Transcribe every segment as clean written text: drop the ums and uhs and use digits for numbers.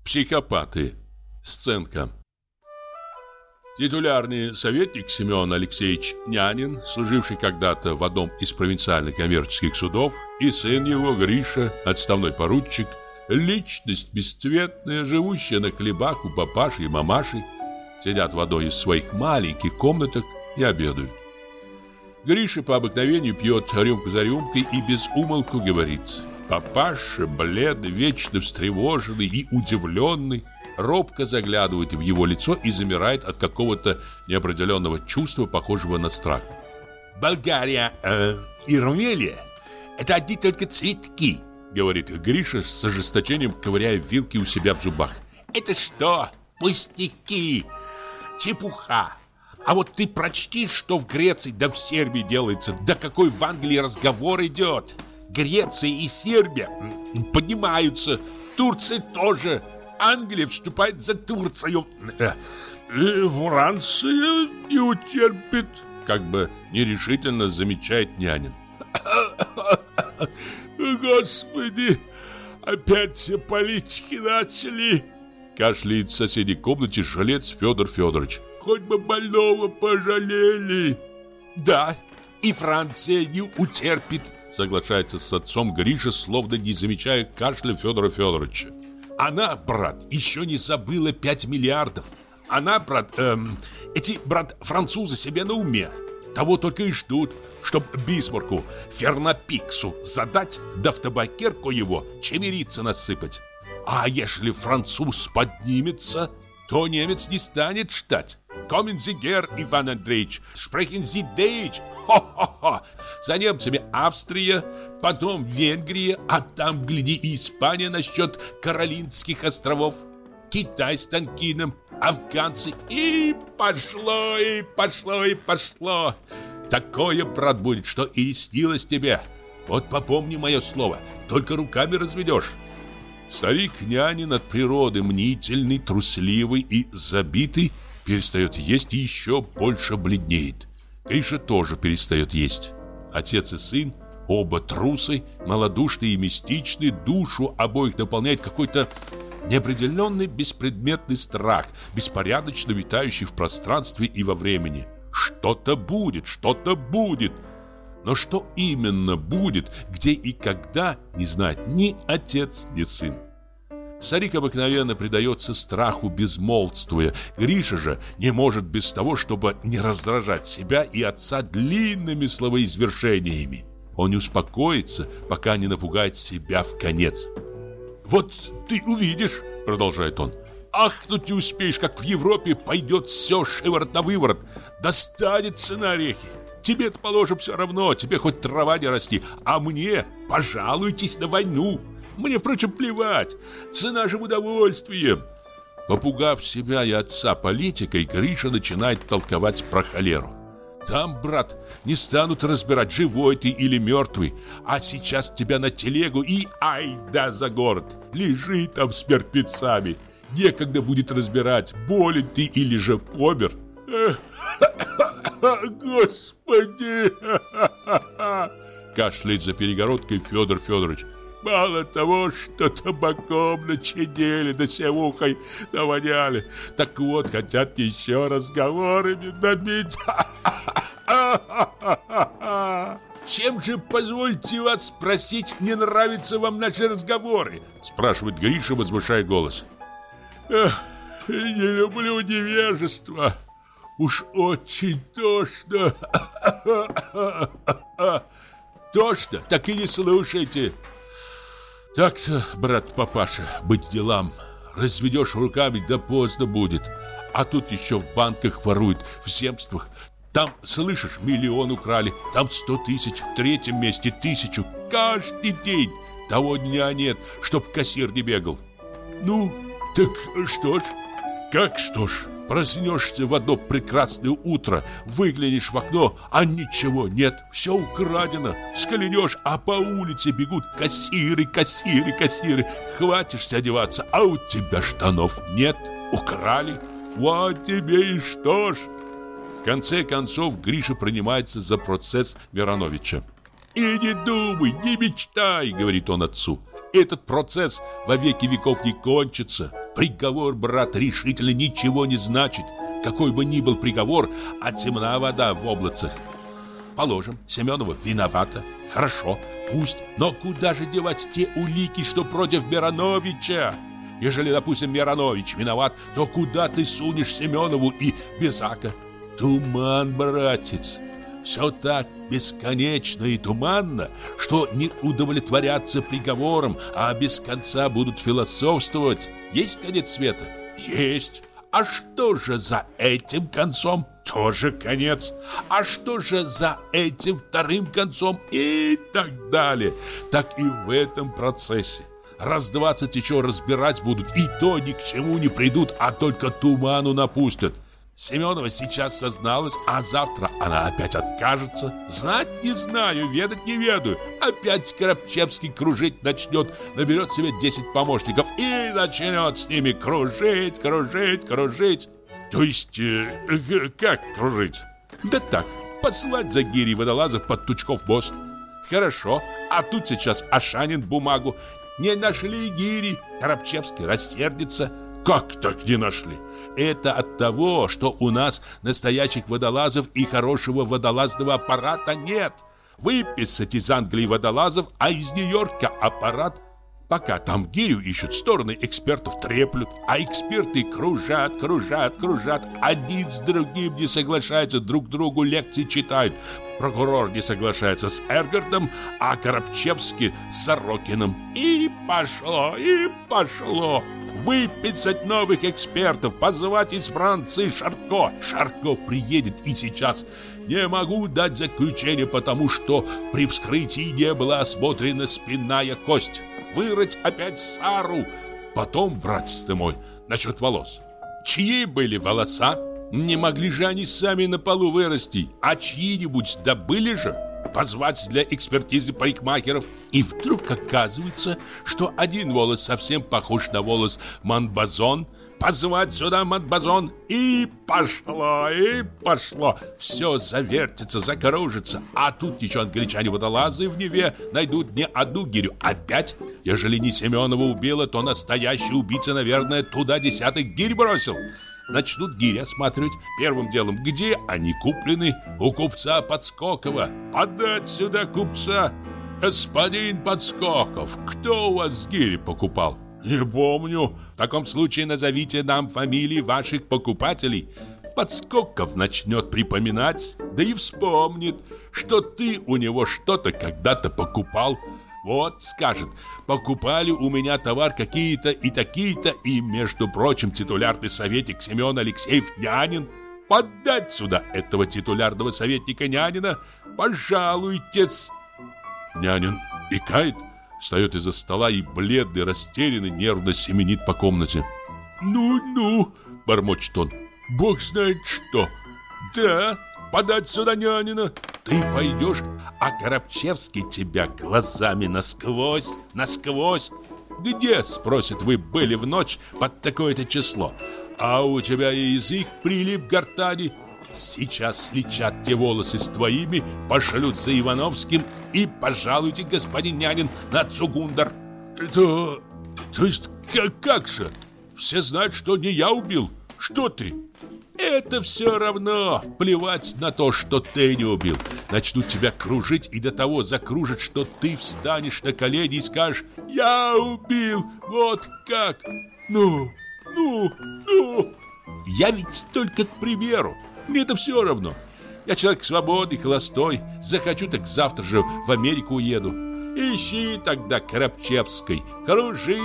Психопаты. Сценка. Титулярный советник Семен Алексеевич Нянин, служивший когда-то в одном из провинциальных коммерческих судов, и сын его Гриша, отставной поручик, личность бесцветная, живущая на хлебах у папаши и мамаши, сидят в одной из своих маленьких комнаток и обедают. Гриша по обыкновению пьет рюмку за рюмкой и без умолку говорит. Папаша, бледный, вечно встревоженный и удивленный, робко заглядывает в его лицо и замирает от какого-то неопределенного чувства, похожего на страх. «Болгария и Румелия – это одни только цветки», – говорит Гриша с ожесточением, ковыряя вилки у себя в зубах. «Это что? Пустяки! Чепуха! А вот ты прочти, что в Греции да в Сербии делается, да какой в Англии разговор идет! Греция и Сербия поднимаются, Турция тоже!» Англия вступает за Турцию. Франция не утерпит, как бы нерешительно замечает Нянин. Господи, опять все политики начали. Кашляет в соседней комнате жилец Федор Федорович. Хоть бы больного пожалели. Да, и Франция не утерпит, соглашается с отцом Гриша, словно не замечая кашля Федора Федоровича. Она, брат, еще не забыла 5 миллиардов. Она, брат, эти, брат, французы себе на уме. Того только и ждут, чтоб Бисмарку, Фернапиксу задать, да в табакерку его чемерица насыпать. А если француз поднимется, то немец не станет ждать. Коммен Sie гер, Иван Андреевич, sprechen Sie Deutsch. Хо-хо-хо. За немцами Австрия, потом Венгрия, а там, гляди, и Испания насчет Каролинских островов, Китай с Танкином, афганцы, и пошло, и пошло, и пошло. Такое, брат, будет, что и не снилось тебе. Вот попомни мое слово, только руками разведешь. Старик Нянин от природы мнительный, трусливый и забитый, перестает есть и еще больше бледнеет. Гриша тоже перестает есть. Отец и сын, оба трусы, малодушные и мистичные, душу обоих наполняет какой-то неопределенный беспредметный страх, беспорядочно витающий в пространстве и во времени. Что-то будет, что-то будет. Но что именно будет, где и когда, не знает ни отец, ни сын. Старик обыкновенно предается страху, безмолвствуя. Гриша же не может без того, чтобы не раздражать себя и отца длинными словоизвершениями. Он не успокоится, пока не напугает себя вконец. «Вот ты увидишь», — продолжает он, — «ахнуть не успеешь, как в Европе пойдет все шиворот на выворот, достанется на орехи. Тебе-то, положим, все равно, тебе хоть трава не расти, а мне пожалуйтесь на войну. Мне, впрочем, плевать, цена же в удовольствием». Попугав себя и отца политикой, Гриша начинает толковать про холеру. Там, брат, не станут разбирать, живой ты или мертвый, а сейчас тебя на телегу и айда за город. Лежи там с мертвецами. Некогда будет разбирать, болен ты или же помер. Господи! Кашляет за перегородкой Федор Федорович. Мало того, что табаком начинили, да севухой навоняли, так вот хотят еще разговорами набить. Чем же, позвольте вас спросить, не нравятся вам наши разговоры? Спрашивает Гриша, возвышая голос. Не люблю невежество. Уж очень тошно. Тошно? Так и не слушайте. Так-то, брат папаша, быть делам. Разведешь руками, да поздно будет. А тут еще в банках воруют, в земствах. Там, слышишь, 1 миллион украли, там 100 тысяч, в третьем месте 1000. Каждый день. Того дня нет, чтоб кассир не бегал. Ну, так что ж? Как что ж? Проснешься в одно прекрасное утро, выглянешь в окно, а ничего нет, все украдено. Взглянешь, а по улице бегут кассиры, кассиры, кассиры. Хватишься одеваться, а у тебя штанов нет, украли. Вот тебе и что ж. В конце концов Гриша принимается за процесс Мироновича. «И не думай, не мечтай», — говорит он отцу. «Этот процесс во веки веков не кончится. Приговор, брат, решительно ничего не значит. Какой бы ни был приговор, а темна вода в облацах. Положим, Семенова виновата. Хорошо, пусть. Но куда же девать те улики, что против Мироновича? Ежели, допустим, Миронович виноват, то куда ты сунешь Семенову и Безака? Туман, братец. Все так бесконечно и туманно, что не удовлетворятся приговором, а без конца будут философствовать. Есть конец света? Есть. А что же за этим концом? Тоже конец. А что же за этим вторым концом? И так далее. Так и в этом процессе. Раз 20 еще разбирать будут, и то ни к чему не придут, а только туману напустят. Семенова сейчас созналась, а завтра она опять откажется. Знать не знаю, ведать не ведаю. Опять Коробчевский кружить начнет, наберет себе 10 помощников и начнет с ними кружить. То есть, как кружить? Да так, послать за гирей водолазов под Тучков мост. Хорошо, а тут сейчас Ашанин бумагу. Не нашли гири, Коробчевский рассердится. Как так не нашли? Это от того, что у нас настоящих водолазов и хорошего водолазного аппарата нет. Выписать из Англии водолазов, а из Нью-Йорка аппарат. Пока там гирю ищут, стороны экспертов треплют, а эксперты кружат. Один с другим не соглашаются, друг другу лекции читают. Прокурор не соглашается с Эргардом, а Коробчевский с Сорокиным. И пошло. Выписать новых экспертов, позвать избранцы Шарко. Шарко приедет и сейчас. Не могу дать заключение, потому что при вскрытии не была осмотрена спинная кость. Вырыть опять Сару. Потом, братец ты мой, насчет волос. Чьи были волоса? Не могли же они сами на полу вырасти, а чьи-нибудь добыли же. Позвать для экспертизы парикмахеров. И вдруг оказывается, что один волос совсем похож на волос Монбазон. Позвать сюда Монбазон. И пошло. Все завертится, закружится. А тут еще англичане-водолазы в Неве найдут не одну гирю, а 5. Ежели не Семенова убила, то настоящий убийца, наверное, туда 10 гирь бросил. Начнут гири осматривать. Первым делом, где они куплены? У купца Подскокова. Подать сюда купца. Господин Подскоков, кто у вас гири покупал? Не помню. В таком случае назовите нам фамилии ваших покупателей. Подскоков начнет припоминать, да и вспомнит, что ты у него что-то когда-то покупал. Вот, скажет, покупали у меня товар какие-то и такие-то, и, между прочим, титулярный советник Семен Алексеев Нянин. Подать сюда этого титулярного советника Нянина, пожалуйтесь. Нянин икает, встает из-за стола и, бледный, растерянный, нервно семенит по комнате. «Ну», — бормочет он, — «бог знает что». «Да, подать сюда Нянина». Ты пойдешь, а Коробчевский тебя глазами насквозь. «Где, — спросит, — вы были в ночь под такое-то число? А у тебя и язык прилип к гортани. Сейчас сличат те волосы с твоими, пошлют за Ивановским, и пожалуйте, господин Нянин, на Цугундар». То есть как же? Все знают, что не я убил. Что ты? Это все равно. Плевать на то, что ты не убил. Начнут тебя кружить и до того закружат, что ты встанешь на колени и скажешь: «Я убил, вот как». Ну. Я ведь только к примеру. Мне это все равно. Я человек свободный, холостой. Захочу, так завтра же в Америку уеду. Ищи тогда Коробчевской, кружи.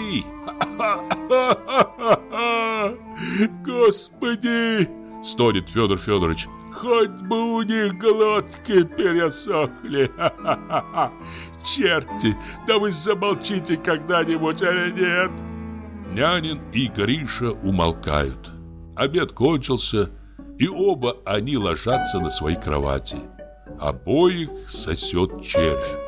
Господи, стонет Федор Федорович. Хоть бы у них глотки пересохли. Черти, да вы замолчите когда-нибудь или нет? Нянин и Гриша умолкают. Обед кончился, и оба они ложатся на свои кровати. Обоих сосет червь.